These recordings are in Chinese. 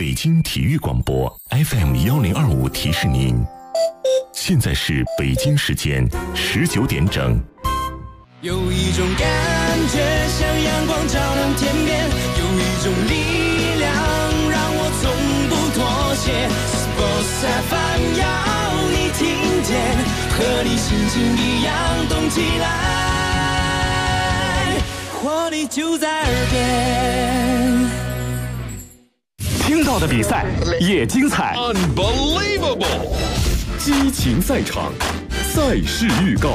北京体育广播 FM1025提示您，现在是北京时间19点整。 有一种感觉像阳光照亮天边，有一种力量让我从不妥协。Sports FM 要你听见，和你心情一样动起来，活力就在耳边。 听到的比赛也精彩 ，Unbelievable！ 激情赛场，赛事预告。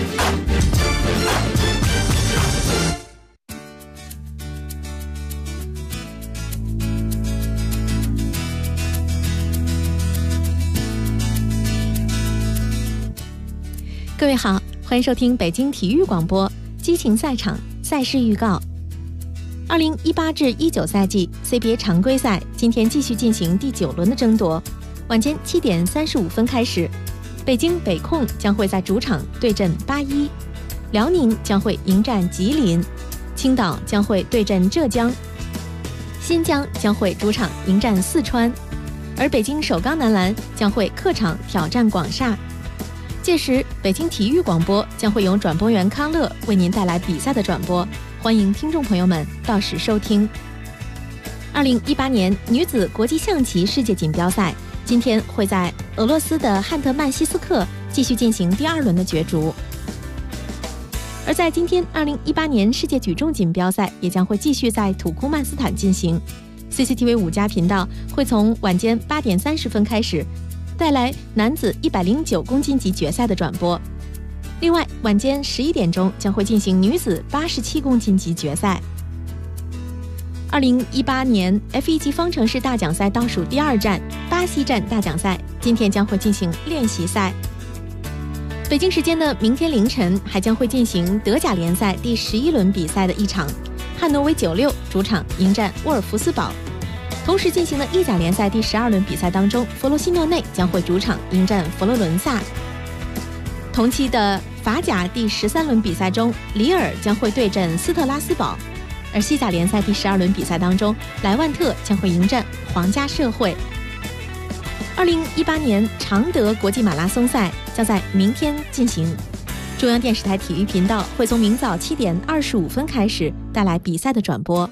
各位好，欢迎收听北京体育广播激情赛场赛事预告。2018至19赛季 CBA 常规赛今天继续进行第9轮的争夺，晚间7点35分开始，北京北控将会在主场对阵81，辽宁将会迎战吉林，青岛将会对阵浙江，新疆将会主场迎战四川，而北京首钢男篮将会客场挑战广厦。届时，北京体育广播将会由转播员康乐为您带来比赛的转播，欢迎听众朋友们到时收听。2018年女子国际象棋世界锦标赛今天会在俄罗斯的汉特曼西斯克继续进行第2轮的角逐，而在今天2018年世界举重锦标赛也将会继续在土库曼斯坦进行。CCTV 5家频道会从晚间8点30分开始带来男子109公斤级决赛的转播，另外晚间11点钟将会进行女子87公斤级决赛。2018年 F1 级方程式大奖赛倒数第2站巴西站大奖赛今天将会进行练习赛。北京时间的明天凌晨还将会进行德甲联赛第11轮比赛的一场，汉诺威96主场迎战沃尔夫斯堡。同时进行的意甲联赛第12轮比赛当中，佛罗西诺内将会主场迎战佛罗伦萨。同期的法甲第13轮比赛中，里尔将会对阵斯特拉斯堡，而西甲联赛第12轮比赛当中，莱万特将会迎战皇家社会。2018年常德国际马拉松赛将在明天进行，中央电视台体育频道会从明早7点25分开始带来比赛的转播。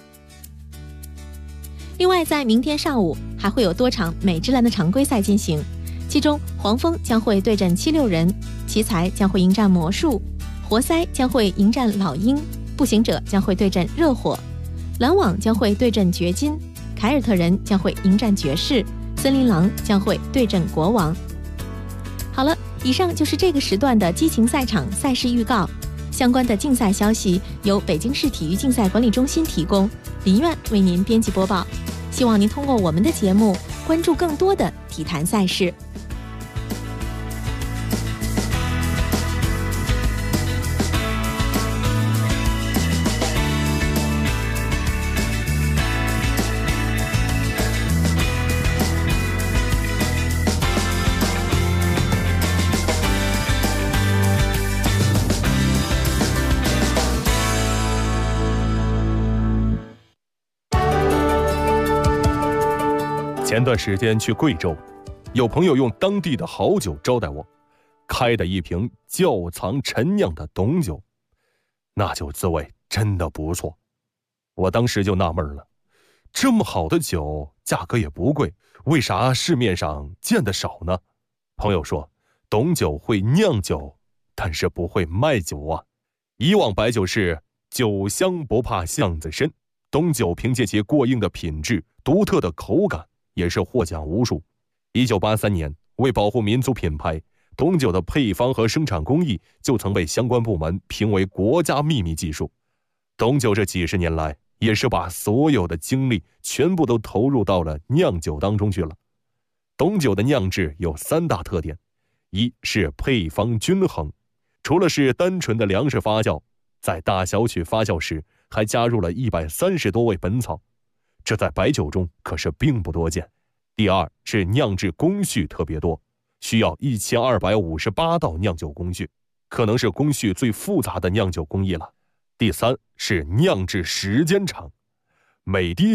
另外，在明天上午还会有多场美职篮的常规赛进行，其中黄蜂将会对阵76人，奇才将会迎战魔术，活塞将会迎战老鹰，步行者将会对阵热火，篮网将会对阵掘金，凯尔特人将会迎战爵士，森林狼将会对阵国王。好了，以上就是这个时段的激情赛场赛事预告，相关的竞赛消息由北京市体育竞赛管理中心提供，林苑为您编辑播报。希望您通过我们的节目关注更多的体坛赛事。 前段时间去贵州，有朋友用当地的好酒招待我，开的一瓶窖藏陈酿的董酒，那酒滋味真的不错。我当时就纳闷了，这么好的酒价格也不贵，为啥市面上见得少呢？朋友说，董酒会酿酒，但是不会卖酒啊。以往白酒是酒香不怕巷子深，董酒凭借其过硬的品质、独特的口感，也是获奖无数。1983年，为保护民族品牌，董酒的配方和生产工艺就曾被相关部门评为国家秘密技术。董酒这几十年来，也是把所有的精力全部都投入到了酿酒当中去了。董酒的酿制有3大特点，一是配方均衡，除了是单纯的粮食发酵，在大小曲发酵时还加入了130多味本草，这在白酒中可是并不多见。第二是酿制工序特别多，需要1258道酿酒工序，可能是工序最复杂的酿酒工艺了。第三是酿制时间长，每滴酒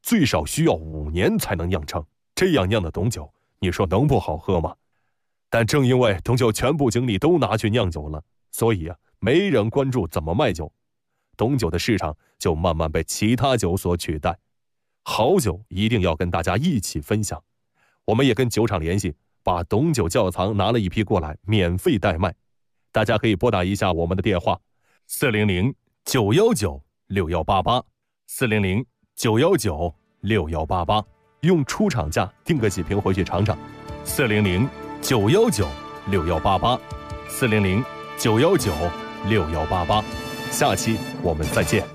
最少需要5年才能酿成。这样酿的董酒，你说能不好喝吗？但正因为董酒全部精力都拿去酿酒了，所以没人关注怎么卖酒，董酒的市场就慢慢被其他酒所取代。好酒一定要跟大家一起分享，我们也跟酒厂联系，把董酒窖藏拿了一批过来，免费代卖。大家可以拨打一下我们的电话400-919-6188，400-919-6188，用出厂价订个几瓶回去尝尝。400-919-6188，400-919-6188。下期我们再见。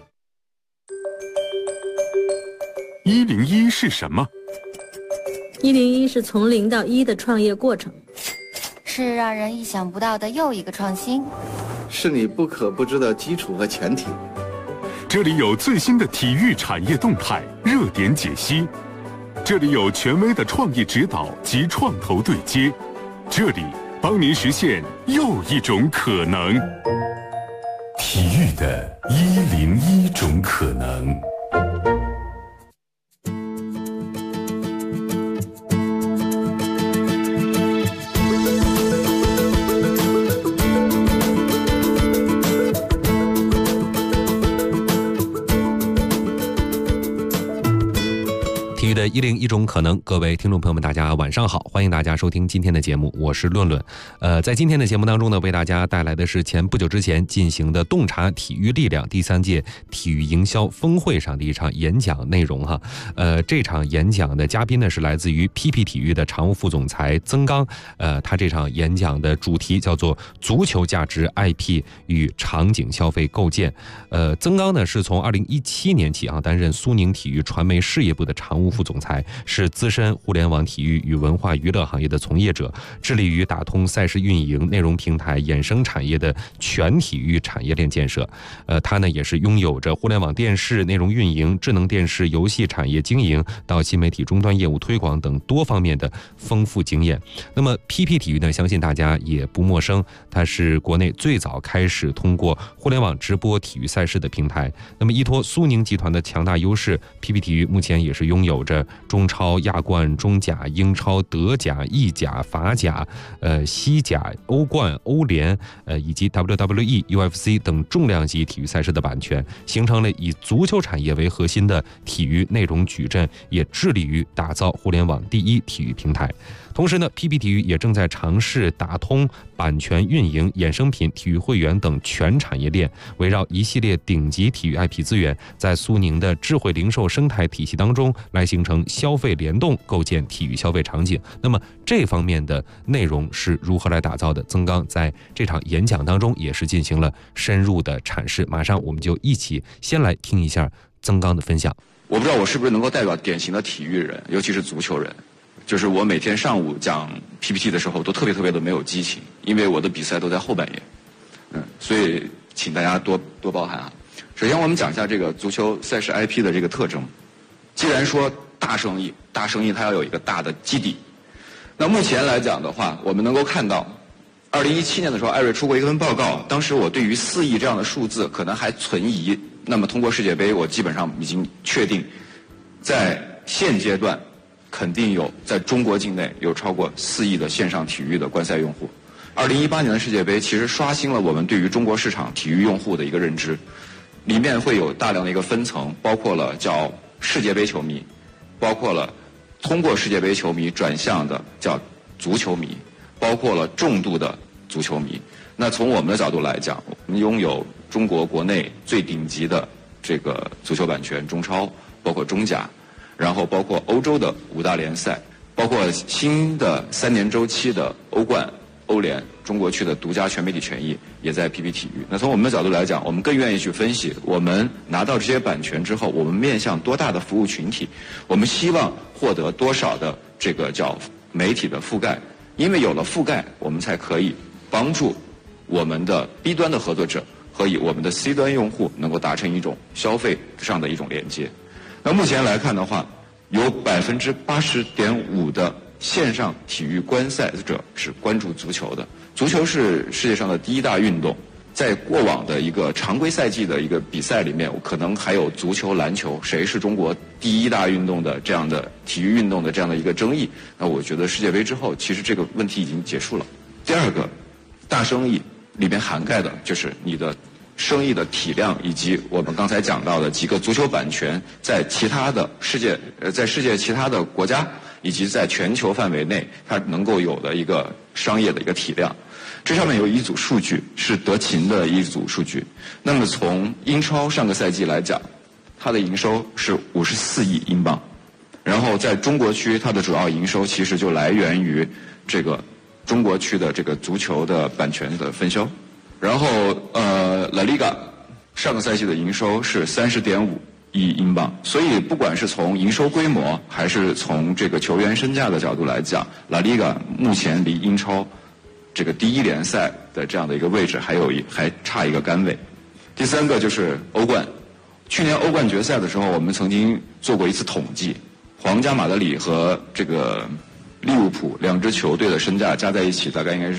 101是什么 ？101是从0到1的创业过程， 是让人意想不到的又一个创新， 是你不可不知的基础和前提。 这里有最新的体育产业动态、热点解析，这里有权威的创意指导及创投对接，这里帮您实现又一种可能。 体育的101种可能。 体育的101种可能，各位听众朋友们，大家晚上好，欢迎大家收听今天的节目，我是论论。在今天的节目当中呢，为大家带来的是不久之前进行的洞察体育力量第3届体育营销峰会上的一场演讲内容哈。这场演讲的嘉宾呢是来自于 PP 体育的常务副总裁曾刚。他这场演讲的主题叫做足球价值 IP 与场景消费构建。曾刚呢是从2017年起担任苏宁体育传媒事业部的常务副总裁，是资深互联网体育与文化娱乐行业的从业者，致力于打通赛事运营、内容平台、衍生产业的全体育产业链建设。他呢也是拥有着互联网电视内容运营、智能电视游戏产业经营到新媒体终端业务推广等多方面的丰富经验。那么 PP 体育呢，相信大家也不陌生，它是国内最早开始通过互联网直播体育赛事的平台。那么依托苏宁集团的强大优势， PP 体育目前也是拥有着中超、亚冠、中甲、英超、德甲、意甲、法甲、西甲、欧冠、欧联以及 WWE、UFC 等重量级体育赛事的版权，形成了以足球产业为核心的体育内容矩阵，也致力于打造互联网第一体育平台。同时呢 PP 体育也正在尝试打通版权运营、衍生品、体育会员等全产业链，围绕一系列顶级体育 IP 资源，在苏宁的智慧零售生态体系当中来形成消费联动，构建体育消费场景。那么这方面的内容是如何来打造的？曾刚在这场演讲当中也是进行了深入的阐释。马上我们就一起先来听一下曾刚的分享。 我不知道我是不是能够代表典型的体育人，尤其是足球人。就是我每天上午讲 PPT 的时候都特别的没有激情，因为我的比赛都在后半夜，所以请大家多包涵啊。首先我们讲一下这个足球赛事 IP 的这个特征。既然说大生意它要有一个大的基底，那目前来讲的话，我们能够看到2017年的时候，艾瑞出过一份报告，当时我对于4亿这样的数字可能还存疑，那么通过世界杯，我基本上已经确定在现阶段肯定有在中国境内有超过4亿的线上体育的观赛用户。2018年的世界杯其实刷新了我们对于中国市场体育用户的一个认知，里面会有大量的一个分层，包括了叫世界杯球迷，包括了通过世界杯球迷转向的叫足球迷，包括了重度的足球迷。那从我们的角度来讲，我们拥有中国国内最顶级的这个足球版权，中超，包括中甲，然后包括欧洲的5大联赛，包括新的3年周期的欧冠、欧联，中国区的独家全媒体权益也在 PP 体育。那从我们的角度来讲，我们更愿意去分析，我们拿到这些版权之后，我们面向多大的服务群体，我们希望获得多少的这个叫媒体的覆盖，因为有了覆盖，我们才可以帮助我们的 B 端的合作者和我们的 C 端用户能够达成一种消费上的一种连接。那目前来看的话，有80.5%的线上体育观赛者是关注足球的。足球是世界上的第一大运动， 在过往的一个常规赛季的一个比赛里面，可能还有足球、篮球，谁是中国第一大运动的这样的体育运动的这样的一个争议。那我觉得世界杯之后，其实这个问题已经结束了。第二个，大生意里面涵盖的就是你的生意的体量，以及我们刚才讲到的几个足球版权在其他的世界其他的国家以及在全球范围内，它能够有的一个商业的一个体量。这上面有一组数据是德勤的一组数据。那么从英超上个赛季来讲，它的营收是54亿英镑，然后在中国区它的主要营收其实就来源于这个中国区的这个足球的版权的分销。然后La Liga 上个赛季的营收是30.5亿英镑，所以不管是从营收规模还是从这个球员身价的角度来讲， La Liga 目前离英超这个第一联赛的这样的一个位置还差一个杆位。第三个就是欧冠，去年欧冠决赛的时候，我们曾经做过一次统计，皇家马德里和这个利物浦两支球队的身价加在一起，大概应该是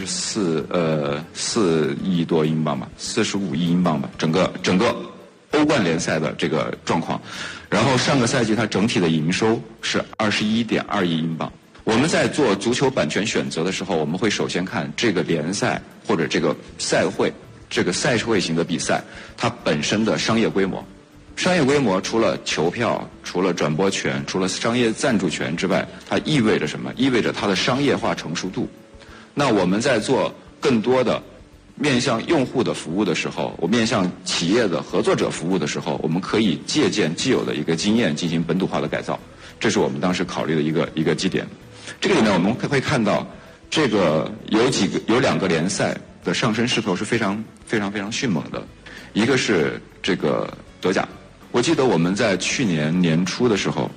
4亿多英镑吧，45亿英镑吧，整个欧冠联赛的这个状况。然后上个赛季它整体的营收是21.2亿英镑。我们在做足球版权选择的时候，我们会首先看这个联赛或者这个赛会，这个赛会型的比赛，它本身的商业规模。商业规模除了球票、除了转播权、除了商业赞助权之外，它意味着什么？意味着它的商业化成熟度。那我们在做更多的面向用户的服务的时候，我面向企业的合作者服务的时候，我们可以借鉴既有的一个经验进行本土化的改造，这是我们当时考虑的一个基点。这个里面我们会看到，这个有两个联赛的上升势头是非常迅猛的，一个是这个德甲。我记得我们在去年年初的时候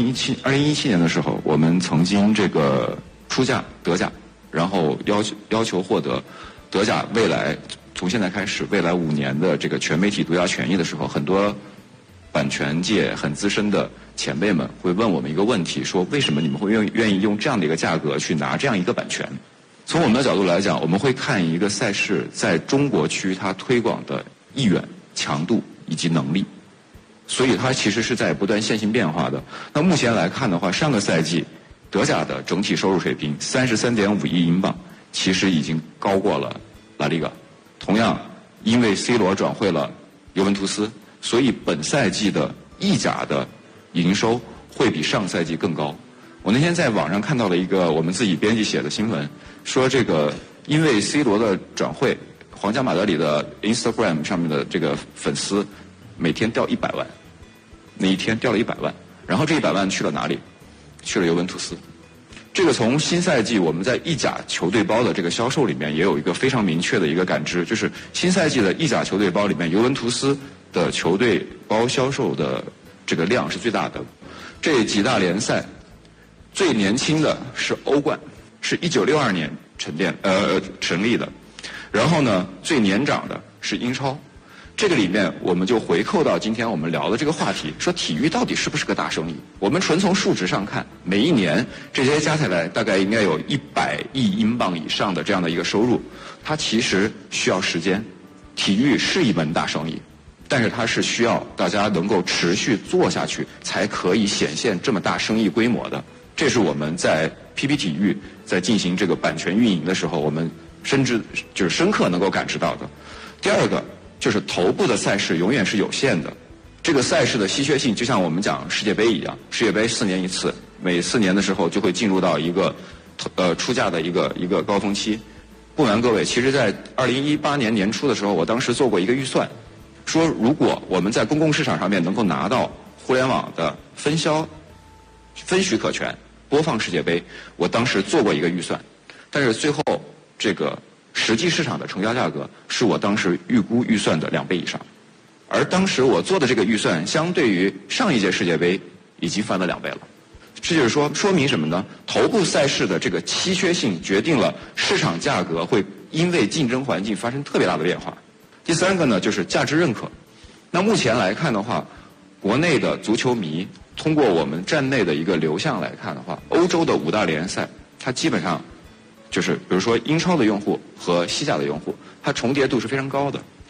，2017年的时候，我们曾经这个出价德甲，然后要求获得德甲未来从现在开始未来5年的这个全媒体独家权益的时候，很多版权界很资深的前辈们会问我们一个问题，说为什么你们会愿意用这样的一个价格去拿这样一个版权？从我们的角度来讲，我们会看一个赛事在中国区它推广的意愿、强度以及能力，所以它其实是在不断线性变化的。那目前来看的话，上个赛季德甲的整体收入水平33.5亿英镑，其实已经高过了拉里嘎。同样，因为 C 罗转会了尤文图斯，所以本赛季的意甲的营收会比上赛季更高。我那天在网上看到了一个我们自己编辑写的新闻，说这个因为 C 罗的转会，皇家马德里的 Instagram 上面的这个粉丝每天掉100万，那一天掉了100万，然后这100万去了哪里？去了尤文图斯。这个从新赛季我们在意甲球队包的这个销售里面也有一个非常明确的一个感知，就是新赛季的意甲球队包里面，尤文图斯的球队包销售的这个量是最大的。这几大联赛最年轻的是欧冠，是1962年成立的，然后呢最年长的是英超。这个里面我们就回扣到今天我们聊的这个话题，说体育到底是不是个大生意？我们纯从数值上看，每一年这些加起来大概应该有100亿英镑以上的这样的一个收入，它其实需要时间。体育是一门大生意，但是它是需要大家能够持续做下去，才可以显现这么大生意规模的。这是我们在 PP 体育在进行这个版权运营的时候，我们深刻能够感知到的。第二个就是头部的赛事永远是有限的，这个赛事的稀缺性就像我们讲世界杯一样，世界杯4年一次，每4年的时候就会进入到一个出价的一个高峰期。不瞒各位，其实在2018年年初的时候，我当时做过一个预算，说如果我们在公共市场上面能够拿到互联网的分许可权播放世界杯，我当时做过一个预算，但是最后这个实际市场的成交价格是我当时预算的2倍以上，而当时我做的这个预算相对于上一届世界杯已经翻了2倍了。这就是说明什么呢？头部赛事的这个稀缺性决定了市场价格会因为竞争环境发生特别大的变化。第三个呢，就是价值认可。那目前来看的话，国内的足球迷通过我们站内的一个流向来看的话，欧洲的5大联赛它基本上就是比如说英超的用户和西甲的用户，它重叠度是非常高的。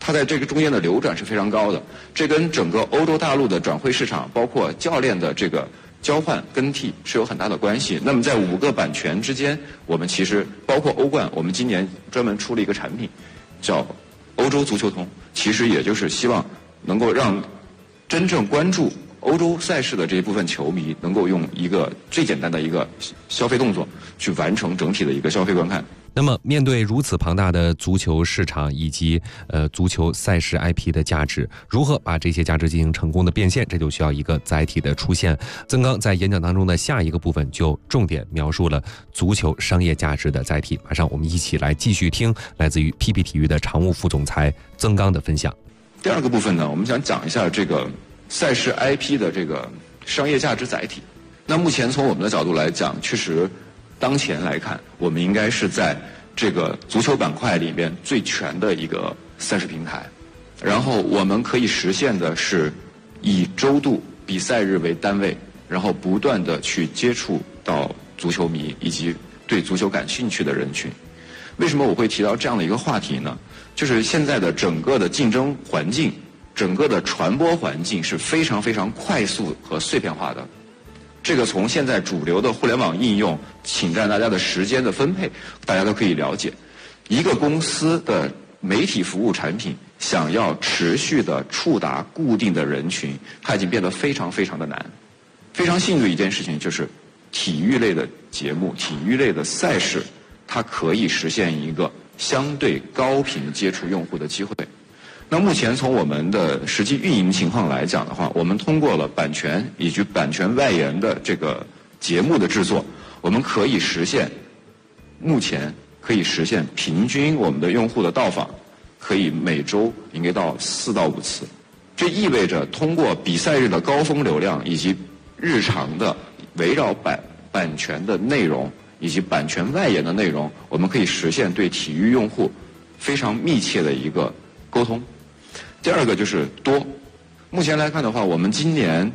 它在这个中间的流转是非常高的，这跟整个欧洲大陆的转会市场，包括教练的这个交换更替是有很大的关系。那么在5个版权之间，我们其实包括欧冠，我们今年专门出了一个产品，叫欧洲足球通，其实也就是希望能够让真正关注欧洲赛事的这一部分球迷，能够用一个最简单的一个消费动作去完成整体的一个消费观看。 那么，面对如此庞大的足球市场以及足球赛事 IP 的价值，如何把这些价值进行成功的变现，这就需要一个载体的出现。曾刚在演讲当中的下一个部分就重点描述了足球商业价值的载体。马上我们一起来继续听来自于 PP 体育的常务副总裁曾刚的分享。 第二个部分呢，我们想讲一下这个赛事 IP 的这个商业价值载体。那目前从我们的角度来讲，确实当前来看，我们应该是在这个足球板块里面最全的一个赛事平台。然后我们可以实现的是以周度比赛日为单位，然后不断的去接触到足球迷以及对足球感兴趣的人群。为什么我会提到这样的一个话题呢？就是现在的整个的竞争环境，整个的传播环境是非常非常快速和碎片化的。这个从现在主流的互联网应用侵占大家的时间的分配，大家都可以了解。一个公司的媒体服务产品想要持续的触达固定的人群，它已经变得非常非常的难。非常幸运的一件事情就是体育类的节目、体育类的赛事，它可以实现一个相对高频接触用户的机会。那目前从我们的实际运营情况来讲的话，我们通过了版权以及版权外延的这个节目的制作，我们可以实现，目前可以实现平均我们的用户的到访可以每周应该到4到5次。这意味着通过比赛日的高峰流量以及日常的围绕版权的内容以及版权外延的内容，我们可以实现对体育用户非常密切的一个沟通。第二个就是多。目前来看的话，我们今年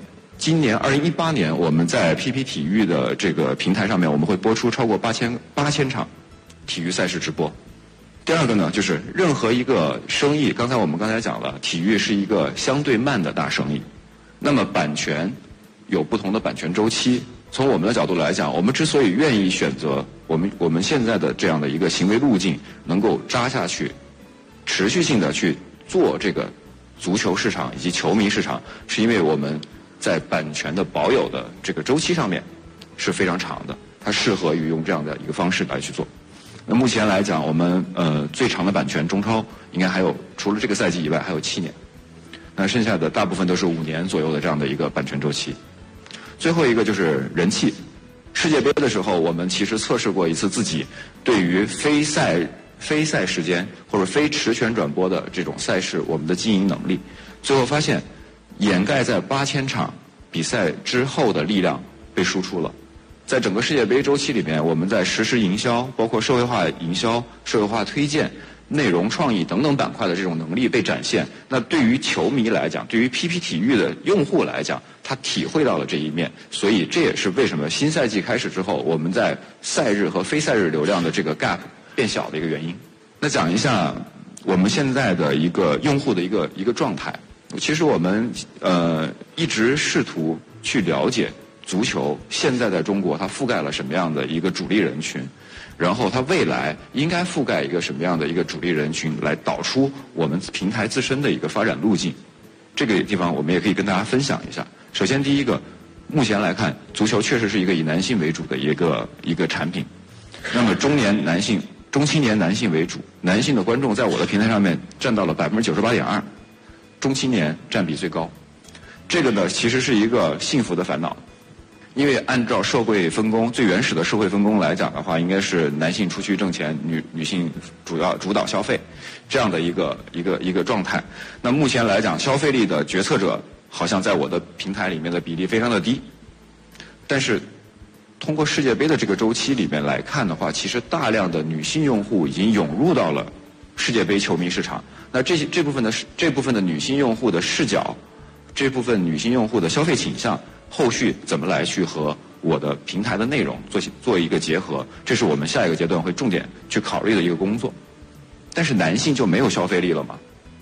2018年，我们在 PP 体育的这个平台上面，我们会播出超过8000场体育赛事直播。第二个呢，就是任何一个生意，刚才讲了，体育是一个相对慢的大生意。那么版权有不同的版权周期。从我们的角度来讲，我们之所以愿意选择我们现在的这样的一个行为路径，能够扎下去，持续性的去做这个足球市场以及球迷市场，是因为我们在版权的保有的这个周期上面是非常长的，它适合于用这样的一个方式来去做。那目前来讲，我们最长的版权中超应该还有，除了这个赛季以外还有7年，那剩下的大部分都是5年左右的这样的一个版权周期。最后一个就是人气。世界杯的时候，我们其实测试过一次自己对于非赛时间或者非持权转播的这种赛事，我们的经营能力，最后发现掩盖在8000场比赛之后的力量被输出了。在整个世界杯周期里面，我们在实时营销，包括社会化营销、社会化推荐、内容创意等等板块的这种能力被展现。那对于球迷来讲，对于 PP 体育的用户来讲，他体会到了这一面，所以这也是为什么新赛季开始之后，我们在赛日和非赛日流量的这个 gap 变小的一个原因。那讲一下我们现在的一个用户的一个状态。其实我们一直试图去了解足球现在在中国它覆盖了什么样的一个主力人群，然后它未来应该覆盖一个什么样的一个主力人群，来导出我们平台自身的一个发展路径。这个地方我们也可以跟大家分享一下。首先第一个，目前来看，足球确实是一个以男性为主的一个产品。那么中青年男性为主，男性的观众在我的平台上面占到了98.2%，中青年占比最高。这个呢，其实是一个幸福的烦恼，因为按照社会分工，最原始的社会分工来讲的话，应该是男性出去挣钱，女性主导消费，这样的一个状态。那目前来讲，消费力的决策者好像在我的平台里面的比例非常的低，但是通过世界杯的这个周期里面来看的话，其实大量的女性用户已经涌入到了世界杯球迷市场。那这部分的女性用户的视角，这部分女性用户的消费倾向，后续怎么来去和我的平台的内容做一个结合，这是我们下一个阶段会重点去考虑的一个工作。但是男性就没有消费力了吗？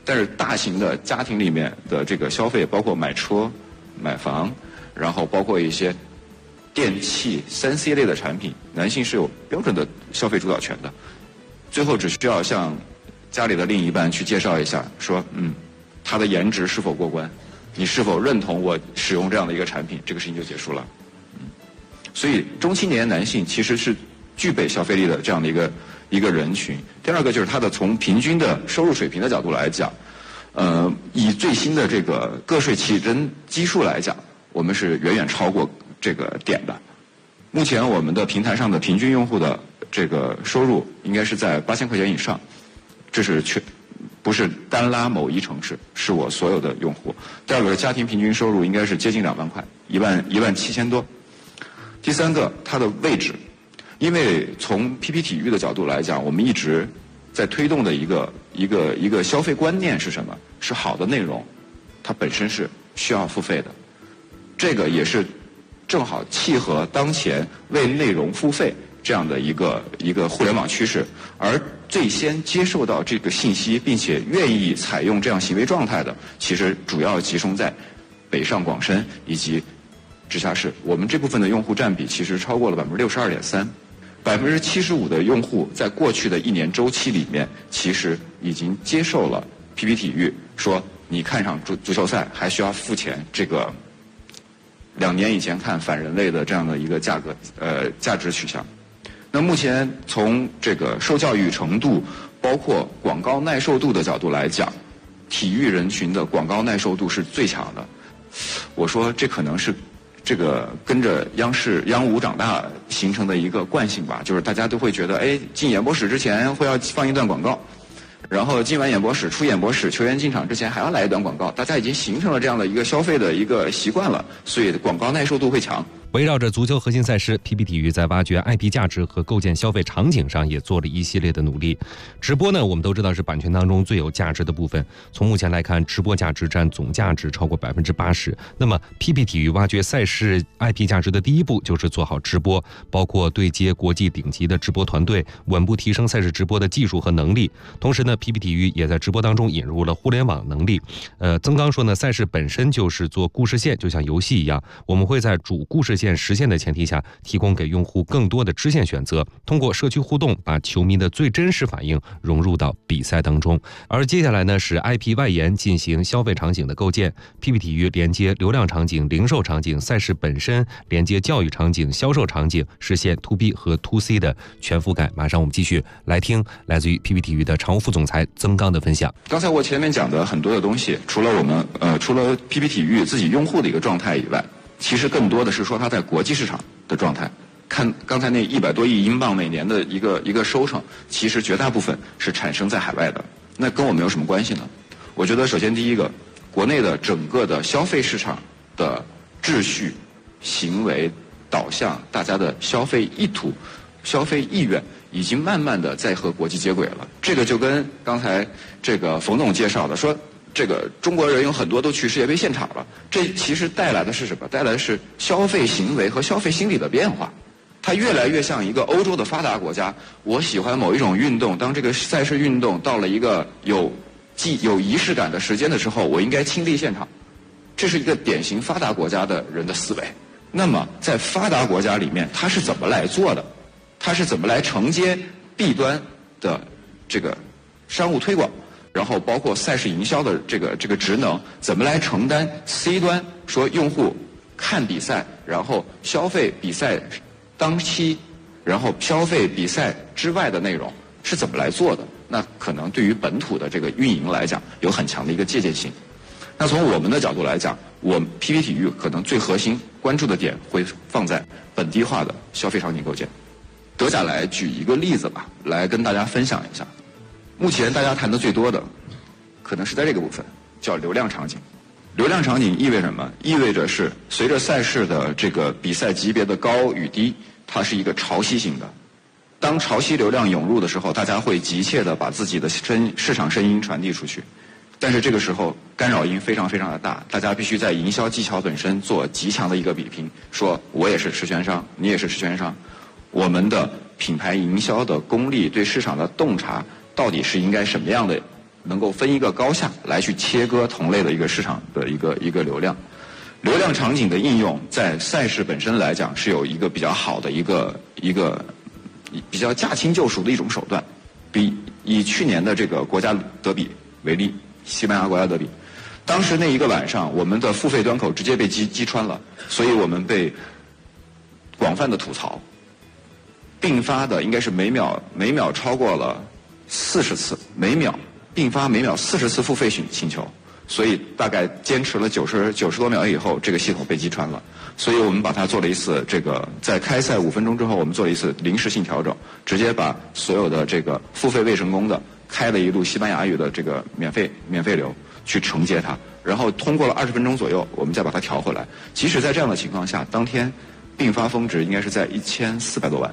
但是大型的家庭里面的这个消费，包括买车、买房，然后包括一些电器、3C 类的产品，男性是有标准的消费主导权的。最后只需要向家里的另一半去介绍一下，说他的颜值是否过关，你是否认同我使用这样的一个产品，这个事情就结束了。所以中青年男性其实是具备消费力的这样的一个人群。第二个就是他的从平均的收入水平的角度来讲，以最新的这个个税起征基数来讲，我们是远远超过这个点的。目前我们的平台上的平均用户的这个收入应该是在8000块钱以上，这是不是单拉某一城市，是我所有的用户。第二个，家庭平均收入应该是接近2万块，17000多。第三个，它的位置，因为从 PP 体育的角度来讲，我们一直在推动的一个消费观念是什么？是好的内容，它本身是需要付费的。这个也是正好契合当前为内容付费这样的一个互联网趋势，而最先接受到这个信息并且愿意采用这样行为状态的，其实主要集中在北上广深以及直辖市。我们这部分的用户占比其实超过了62.3%，75%的用户在过去的1年周期里面，其实已经接受了 PP 体育说你看场足球赛还需要付钱，这个2年以前看反人类的这样的一个价值取向。那目前从这个受教育程度，包括广告耐受度的角度来讲，体育人群的广告耐受度是最强的。我说这可能是这个跟着央五长大形成的一个惯性吧，就是大家都会觉得，进演播室之前会要放一段广告，然后进完演播室出演播室，球员进场之前还要来一段广告，大家已经形成了这样的一个消费的一个习惯了，所以广告耐受度会强。 围绕着足球核心赛事 ，PP 体育在挖掘 IP 价值和构建消费场景上也做了一系列的努力。直播呢，我们都知道是版权当中最有价值的部分。从目前来看，直播价值占总价值超过80%。那么 PP 体育挖掘赛事 IP 价值的第一步就是做好直播，包括对接国际顶级的直播团队，稳步提升赛事直播的技术和能力。同时呢 ，PP 体育也在直播当中引入了互联网能力。曾刚说呢，赛事本身就是做故事线，就像游戏一样，我们会在主故事线实现的前提下，提供给用户更多的支线选择，通过社区互动，把球迷的最真实反应融入到比赛当中。而接下来呢，是 IP 外延进行消费场景的构建。PP 体育连接流量场景、零售场景、赛事本身，连接教育场景、销售场景，实现 To B 和 To C 的全覆盖。马上我们继续来听来自于 PP 体育的常务副总裁曾刚的分享。 刚才我前面讲的很多的东西，除了PP 体育自己用户的一个状态以外，其实更多的是说它在国际市场的状态。看刚才那100多亿英镑每年的一个收成，其实绝大部分是产生在海外的。那跟我们有什么关系呢？我觉得首先第一个，国内的整个的消费市场的秩序、行为导向，大家的消费意图、消费意愿已经慢慢的在和国际接轨了。这个就跟刚才这个冯总介绍的说，这个中国人有很多都去世界杯现场了，这其实带来的是什么？带来的是消费行为和消费心理的变化。它越来越像一个欧洲的发达国家，我喜欢某一种运动，当这个赛事运动到了一个有仪式感的时间的时候，我应该亲历现场。这是一个典型发达国家的人的思维。那么在发达国家里面，它是怎么来做的？它是怎么来承接 B 端的这个商务推广？然后包括赛事营销的这个职能，怎么来承担 C 端说用户看比赛，然后消费比赛当期，然后消费比赛之外的内容是怎么来做的？那可能对于本土的这个运营来讲，有很强的一个借鉴性。那从我们的角度来讲，我们 PP 体育可能最核心关注的点会放在本地化的消费场景构建。德甲来举一个例子吧，来跟大家分享一下。目前大家谈的最多的，可能是在这个部分，叫流量场景。流量场景意味着什么？意味着是随着赛事的这个比赛级别的高与低，它是一个潮汐型的。当潮汐流量涌入的时候，大家会急切地把自己的市场声音传递出去。但是这个时候干扰音非常非常的大，大家必须在营销技巧本身做极强的一个比拼，说我也是持权商，你也是持权商，我们的品牌营销的功力对市场的洞察到底是应该什么样的能够分一个高下来去切割同类的一个市场的一个流量。流量场景的应用在赛事本身来讲是有一个比较好的一个比较驾轻就熟的一种手段。以去年的这个国家德比为例，西班牙国家德比，当时那一个晚上我们的付费端口直接被击穿了，所以我们被广泛的吐槽，并发的应该是每秒超过了40次，并发每秒40次付费请求，所以大概坚持了90多秒以后，这个系统被击穿了。所以我们把它做了一次这个，在开赛5分钟之后，我们做了一次临时性调整，直接把所有的这个付费未成功的开了一路西班牙语的这个免费流去承接它，然后通过了20分钟左右，我们再把它调回来。即使在这样的情况下，当天并发峰值应该是在1400多万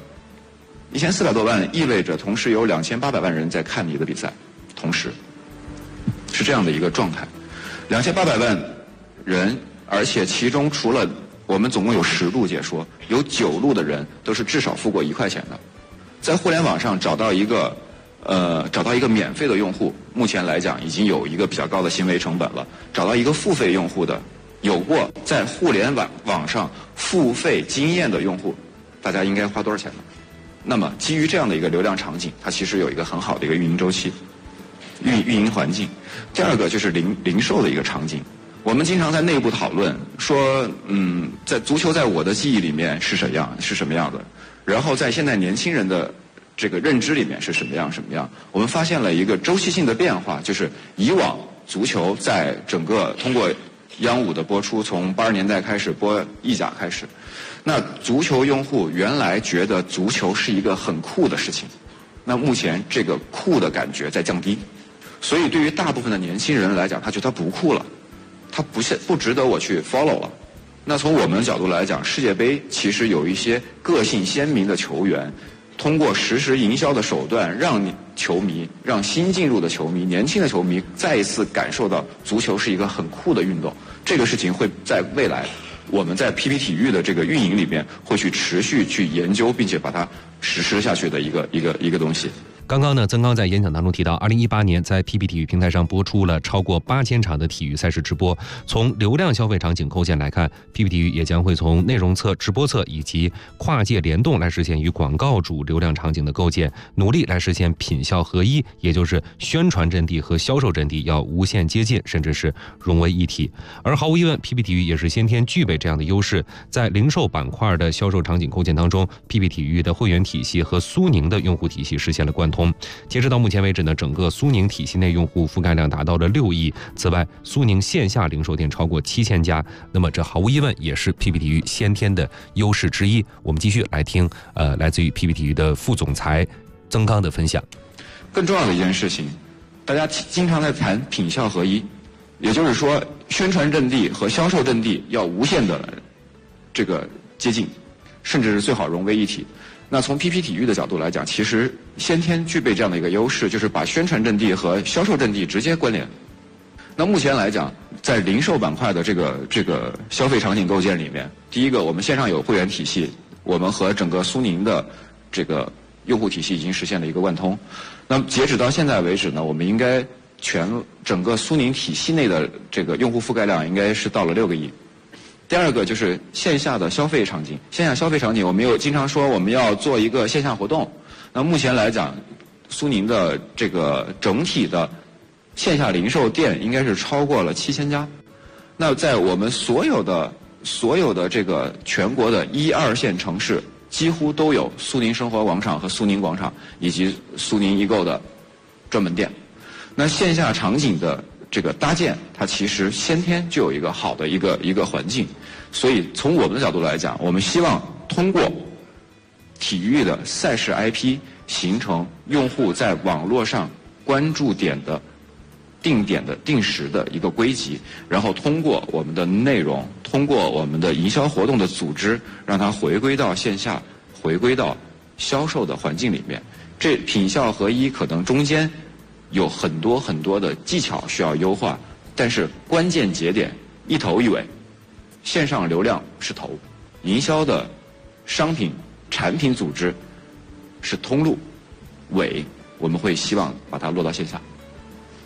，1400多万意味着同时有2800万人在看你的比赛，同时是这样的一个状态，2800万人，而且其中除了我们总共有10路解说，有9路的人都是至少付过1块钱的。在互联网上找到一个免费的用户，目前来讲已经有一个比较高的行为成本了。找到一个付费用户的，有过在互联网上付费经验的用户，大家应该花多少钱呢？那么基于这样的一个流量场景，它其实有一个很好的一个运营周期、运营环境。第二个就是零售的一个场景。我们经常在内部讨论说，在足球在我的记忆里面是什么样的，然后在现在年轻人的这个认知里面是什么样。我们发现了一个周期性的变化，就是以往足球在整个通过央五的播出，从80年代开始播意甲开始，那足球用户原来觉得足球是一个很酷的事情，那目前这个酷的感觉在降低，所以对于大部分的年轻人来讲，他觉得他不酷了。它不值得我去 follow 了。那从我们的角度来讲，世界杯其实有一些个性鲜明的球员，通过实时营销的手段，让球迷、让新进入的球迷、年轻的球迷再一次感受到足球是一个很酷的运动。这个事情会在未来我们在 PP 体育的这个运营里面会去持续去研究，并且把它实施下去的一个东西。 刚刚呢，曾刚在演讲当中提到，2018年在 PP 体育平台上播出了超过8000场的体育赛事直播。从流量消费场景构建来看， PP 体育也将会从内容侧、直播侧以及跨界联动来实现与广告主流量场景的构建，努力来实现品效合一，也就是宣传阵地和销售阵地要无限接近，甚至是融为一体。而毫无疑问， PP 体育也是先天具备这样的优势。在零售板块的销售场景构建当中， PP 体育的会员体系和苏宁的用户体系实现了贯通。截止到目前为止呢，整个苏宁体系内用户覆盖量达到了6亿。此外，苏宁线下零售店超过7000家。那么这毫无疑问也是 PP 体育先天的优势之一。我们继续来听来自于 PP 体育的副总裁曾刚的分享。 更重要的一件事情，大家经常在谈品效合一，也就是说宣传阵地和销售阵地要无限的这个接近，甚至是最好融为一体。那从 PP 体育的角度来讲，其实先天具备这样的一个优势，就是把宣传阵地和销售阵地直接关联。那目前来讲，在零售板块的这个消费场景构建里面，第一个，我们线上有会员体系，我们和整个苏宁的这个用户体系已经实现了一个贯通。那么截止到现在为止呢，我们应该整个苏宁体系内的这个用户覆盖量应该是到了6个亿。第二个就是线下的消费场景，线下消费场景我们有经常说我们要做一个线下活动。那目前来讲，苏宁的这个整体的线下零售店应该是超过了7000家。那在我们所有的这个全国的1、2线城市，几乎都有苏宁生活广场和苏宁广场以及苏宁易购的专门店。那线下场景的这个搭建，它其实先天就有一个好的一个环境，所以从我们的角度来讲，我们希望通过体育的赛事 IP 形成用户在网络上关注点的定时的一个归集，然后通过我们的内容，通过我们的营销活动的组织，让它回归到线下，回归到销售的环境里面。这品效合一可能中间有很多的技巧需要优化，但是关键节点一头一尾，线上流量是头，营销的商品产品组织是通路，尾我们会希望把它落到线下。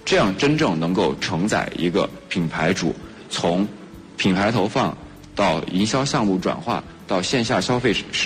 这样真正能够承载一个品牌主从品牌投放到营销项目转化到线下消费市